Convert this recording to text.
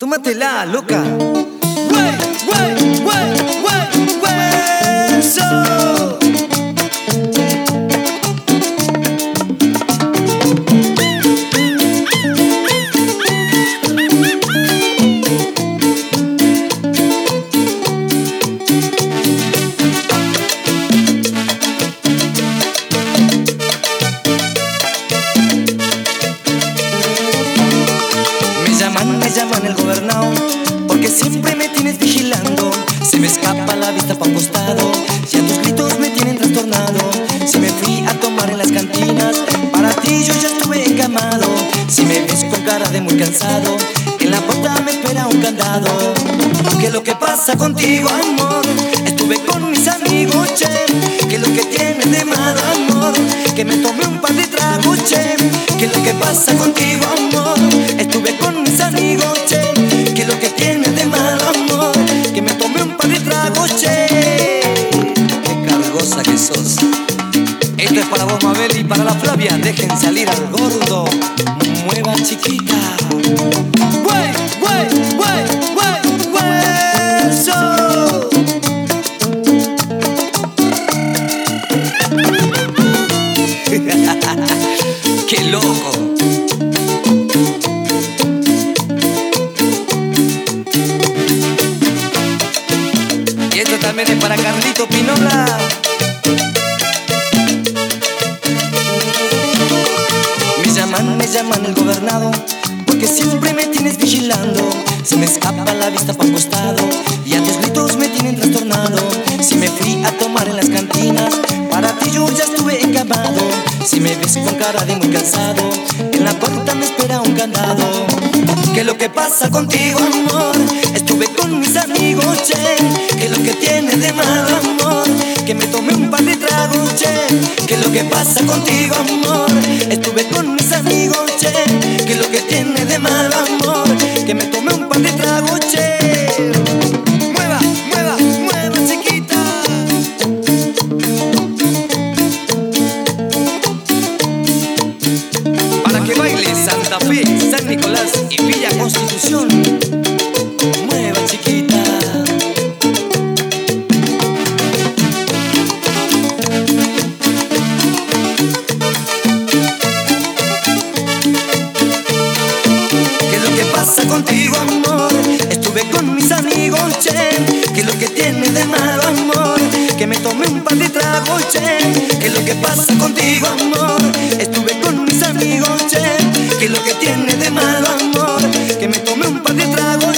Tómatela, loca. Wey, wey, wey, wey, hueso. Me llaman el gobernado, porque siempre me tienes vigilando. Se me escapa la vista pa' un costado, si a tus gritos me tienen trastornado. Si me fui a tomar en las cantinas, para ti yo ya estuve encamado. Si me ves con cara de muy cansado, en la puerta me espera un candado. ¿Qué es lo que pasa contigo, amor? Estuve con mis amigos, che. ¿Qué es lo que tienes de malo, amor? Que me tomé un par de tragos, che. ¿Qué es lo que pasa contigo, amor? Estuve con mis amigos, che. ¿Qué es lo que tienes de malo, amor? Que me tomé un par de tragos, che. Qué cargosa que sos. Esto es para vos, Mabel, y para la Flavia. Dejen salir al gordo. Mueva, chiquita. ¡Wey, wey, wey, wey, hueso! ¡Qué loco! Y esto también es para Carlito Pinola. Me llaman el gobernado, porque siempre me tienes vigilando. Se me escapa la vista pa' un costado, y a tus gritos me tienen trastornado. Si me fui a tomar en las cantinas, para ti yo ya estuve encamado. Si me ves con cara de muy cansado, en la puerta me espera un candado. ¿Qué es lo que pasa contigo, amor? Estuve con mis amigos, che. ¿Qué es lo que tienes de malo, amor? Que me tomé un par de tragos, che. ¿Qué es lo que pasa contigo, amor? Estuve con mis amigos, che. ¿Qué es lo que tienes de malo, amor? Que me tomé un par de tragos, che. Mueva, mueva, mueva, chiquita. Para que baile Santa Fe, San Nicolás y Villa Constitución. Mueva, chiquita. ¿Qué es lo que pasa contigo, amor? Estuve con mis amigos, che. ¿Qué es lo que tienes de malo, amor? Que me tomé un par de tragos, che. ¿Qué es lo que pasa contigo, amor? Estuve con mis amigos, che. ¿Qué es lo que tienes de malo, amor? Que me tomé un par de tragos.